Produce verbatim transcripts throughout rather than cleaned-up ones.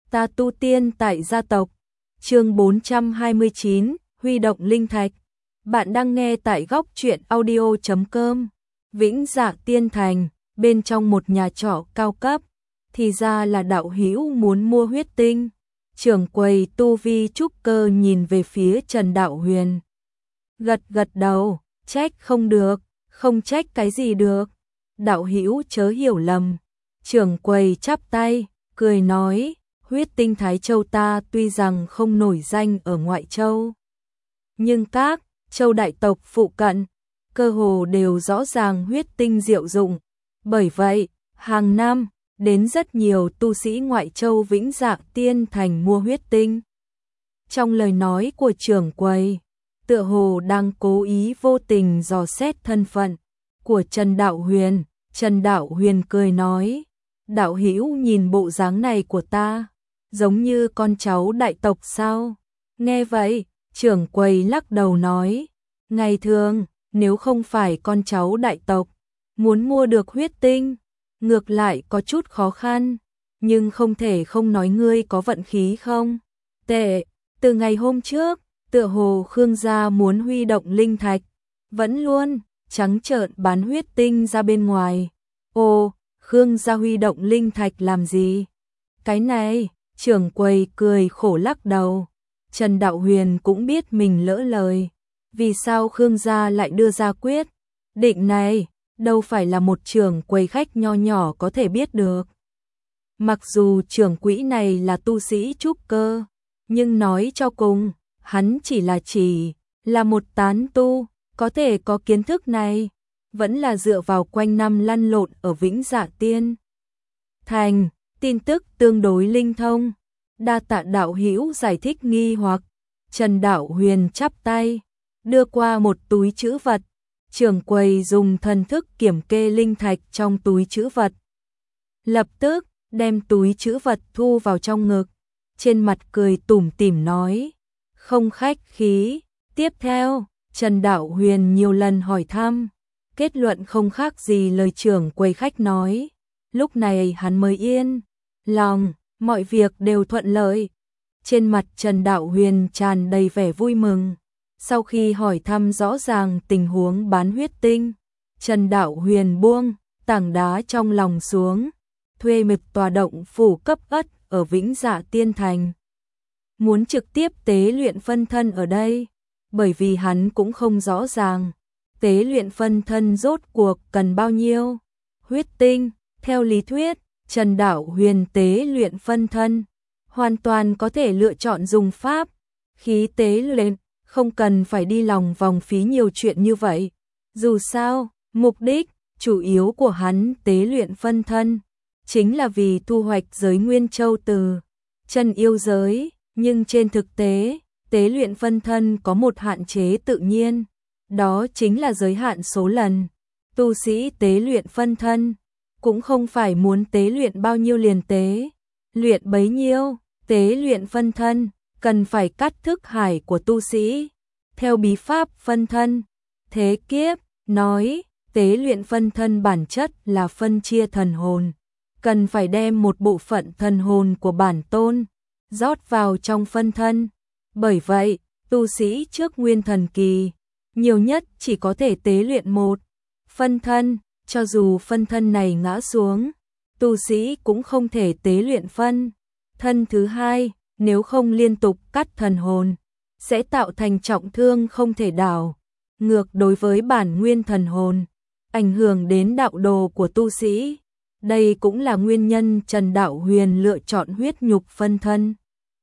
Ta tu tiên tại gia tộc. Chương bốn trăm hai mươi chín, huy động linh thạch. Bạn đang nghe tại góc truyện audio chấm com. Vĩnh Dạ Tiên Thành, bên trong một nhà trọ cao cấp, thì ra là đạo hữu muốn mua huyết tinh. Trưởng quầy tu vi trúc cơ nhìn về phía Trần Đạo Huyền. Gật gật đầu, trách không được, không trách cái gì được. Đạo hữu chớ hiểu lầm. Trưởng quầy chắp tay, cười nói, huyết tinh Thái Châu ta tuy rằng không nổi danh ở ngoại châu, nhưng các châu đại tộc phụ cận, cơ hồ đều rõ ràng huyết tinh diệu dụng. Bởi vậy, hàng năm, đến rất nhiều tu sĩ ngoại châu Vĩnh Dạ Tiên Thành mua huyết tinh. Trong lời nói của trưởng quầy, tựa hồ đang cố ý vô tình dò xét thân phận của Trần Đạo Huyền. Trần Đạo Huyền cười nói, đạo hữu nhìn bộ dáng này của ta, giống như con cháu đại tộc sao? Nghe vậy, trưởng quầy lắc đầu nói, ngày thường, nếu không phải con cháu đại tộc, muốn mua được huyết tinh, ngược lại có chút khó khăn, nhưng không thể không nói ngươi có vận khí không? Tệ, từ ngày hôm trước, tựa hồ Khương gia muốn huy động linh thạch, vẫn luôn trắng trợn bán huyết tinh ra bên ngoài. Ồ, Khương gia huy động linh thạch làm gì? Cái này, trưởng quầy cười khổ lắc đầu. Trần Đạo Huyền cũng biết mình lỡ lời. Vì sao Khương gia lại đưa ra quyết định này, đâu phải là một trưởng quầy khách nho nhỏ có thể biết được. Mặc dù trưởng quỹ này là tu sĩ trúc cơ, nhưng nói cho cùng, hắn chỉ là chỉ là một tán tu, có thể có kiến thức này, vẫn là dựa vào quanh năm lăn lộn ở Vĩnh Dạ Tiên Thành, tin tức tương đối linh thông. Đa tạ đạo hữu giải thích nghi hoặc. Trần Đạo Huyền chắp tay, đưa qua một túi trữ vật. Trưởng quầy dùng thần thức kiểm kê linh thạch trong túi trữ vật, lập tức đem túi trữ vật thu vào trong ngực, trên mặt cười tủm tỉm nói, không khách khí. Tiếp theo, Trần Đạo Huyền nhiều lần hỏi thăm, kết luận không khác gì lời trưởng quầy khách nói. Lúc này hắn mới yên lòng, mọi việc đều thuận lợi. Trên mặt Trần Đạo Huyền tràn đầy vẻ vui mừng. Sau khi hỏi thăm rõ ràng tình huống bán huyết tinh, Trần Đạo Huyền buông tảng đá trong lòng xuống, thuê một tòa động phủ cấp ất ở Vĩnh Dạ Tiên Thành. Muốn trực tiếp tế luyện phân thân ở đây, bởi vì hắn cũng không rõ ràng tế luyện phân thân rốt cuộc cần bao nhiêu huyết tinh. Theo lý thuyết, Trần Đạo Huyền tế luyện phân thân hoàn toàn có thể lựa chọn dùng pháp khí tế luyện, không cần phải đi lòng vòng phí nhiều chuyện như vậy. Dù sao, mục đích chủ yếu của hắn tế luyện phân thân chính là vì thu hoạch giới Nguyên Châu từ chân yêu giới, nhưng trên thực tế, tế luyện phân thân có một hạn chế tự nhiên, đó chính là giới hạn số lần. Tu sĩ tế luyện phân thân cũng không phải muốn tế luyện bao nhiêu liền tế luyện bấy nhiêu. Tế luyện phân thân cần phải cắt thức hải của tu sĩ theo bí pháp phân thân. Thế kiếp nói, tế luyện phân thân bản chất là phân chia thần hồn, cần phải đem một bộ phận thần hồn của bản tôn rót vào trong phân thân. Bởi vậy, tu sĩ trước nguyên thần kỳ nhiều nhất chỉ có thể tế luyện một phân thân, cho dù phân thân này ngã xuống, tu sĩ cũng không thể tế luyện phân thân thứ hai, nếu không liên tục cắt thần hồn, sẽ tạo thành trọng thương không thể đảo ngược đối với bản nguyên thần hồn, ảnh hưởng đến đạo đồ của tu sĩ. Đây cũng là nguyên nhân Trần Đạo Huyền lựa chọn huyết nhục phân thân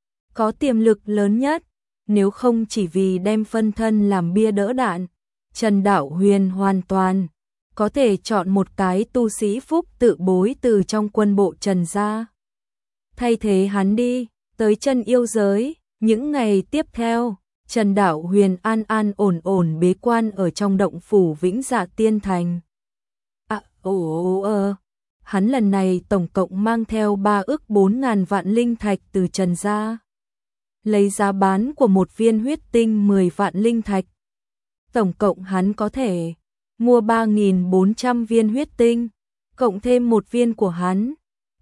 có tiềm lực lớn nhất. Nếu không chỉ vì đem phân thân làm bia đỡ đạn, Trần Đạo Huyền hoàn toàn có thể chọn một cái tu sĩ phúc tự bối từ trong quân bộ Trần gia, thay thế hắn đi tới chân yêu giới. Những ngày tiếp theo, Trần Đạo Huyền an an ổn ổn bế quan ở trong động phủ Vĩnh Dạ Tiên Thành. À, ồ, ồ, hắn lần này tổng cộng mang theo ba ức bốn ngàn vạn linh thạch từ Trần gia, lấy giá bán của một viên huyết tinh mười vạn linh thạch. Tổng cộng hắn có thể mua ba nghìn bốn trăm viên huyết tinh, cộng thêm một viên của hắn,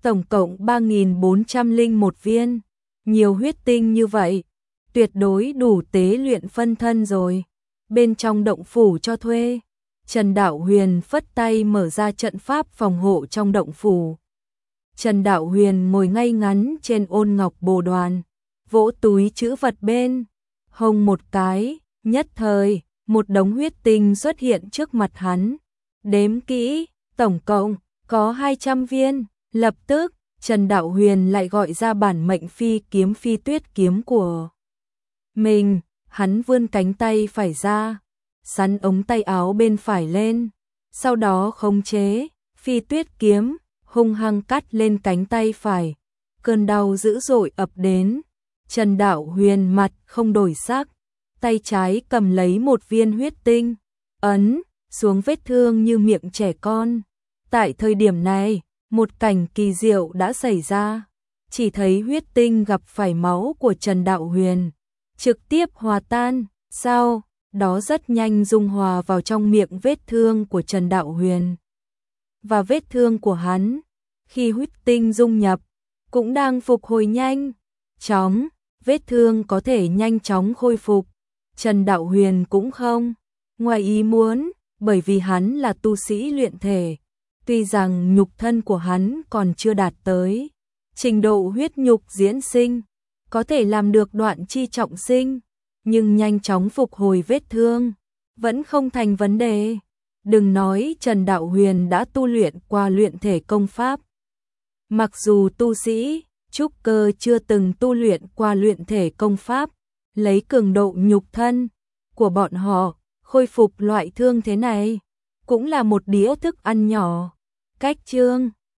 tổng cộng ba nghìn bốn trăm lẻ một viên. Nhiều huyết tinh như vậy, tuyệt đối đủ tế luyện phân thân rồi. Bên trong động phủ cho thuê, Trần Đạo Huyền phất tay mở ra trận pháp phòng hộ trong động phủ. Trần Đạo Huyền ngồi ngay ngắn trên ôn ngọc bồ đoàn, vỗ túi trữ vật bên hông một cái, nhất thời, một đống huyết tinh xuất hiện trước mặt hắn. Đếm kỹ, tổng cộng có hai trăm viên. Lập tức, Trần Đạo Huyền lại gọi ra bản mệnh phi kiếm Phi Tuyết kiếm của mình, hắn vươn cánh tay phải ra, sắn ống tay áo bên phải lên, sau đó khống chế Phi Tuyết kiếm, hung hăng cắt lên cánh tay phải. Cơn đau dữ dội ập đến, Trần Đạo Huyền mặt không đổi sắc, tay trái cầm lấy một viên huyết tinh, ấn xuống vết thương như miệng trẻ con. Tại thời điểm này, một cảnh kỳ diệu đã xảy ra, chỉ thấy huyết tinh gặp phải máu của Trần Đạo Huyền, trực tiếp hòa tan, sau đó rất nhanh dung hòa vào trong miệng vết thương của Trần Đạo Huyền. Và vết thương của hắn, khi huyết tinh dung nhập, cũng đang phục hồi nhanh chóng, vết thương có thể nhanh chóng khôi phục. Trần Đạo Huyền cũng không ngoài ý muốn, bởi vì hắn là tu sĩ luyện thể. Tuy rằng nhục thân của hắn còn chưa đạt tới trình độ huyết nhục diễn sinh, có thể làm được đoạn chi trọng sinh, nhưng nhanh chóng phục hồi vết thương vẫn không thành vấn đề. Đừng nói Trần Đạo Huyền đã tu luyện qua luyện thể công pháp. Mặc dù tu sĩ trúc cơ chưa từng tu luyện qua luyện thể công pháp, lấy cường độ nhục thân của bọn họ khôi phục loại thương thế này cũng là một đĩa thức ăn nhỏ. Cách chương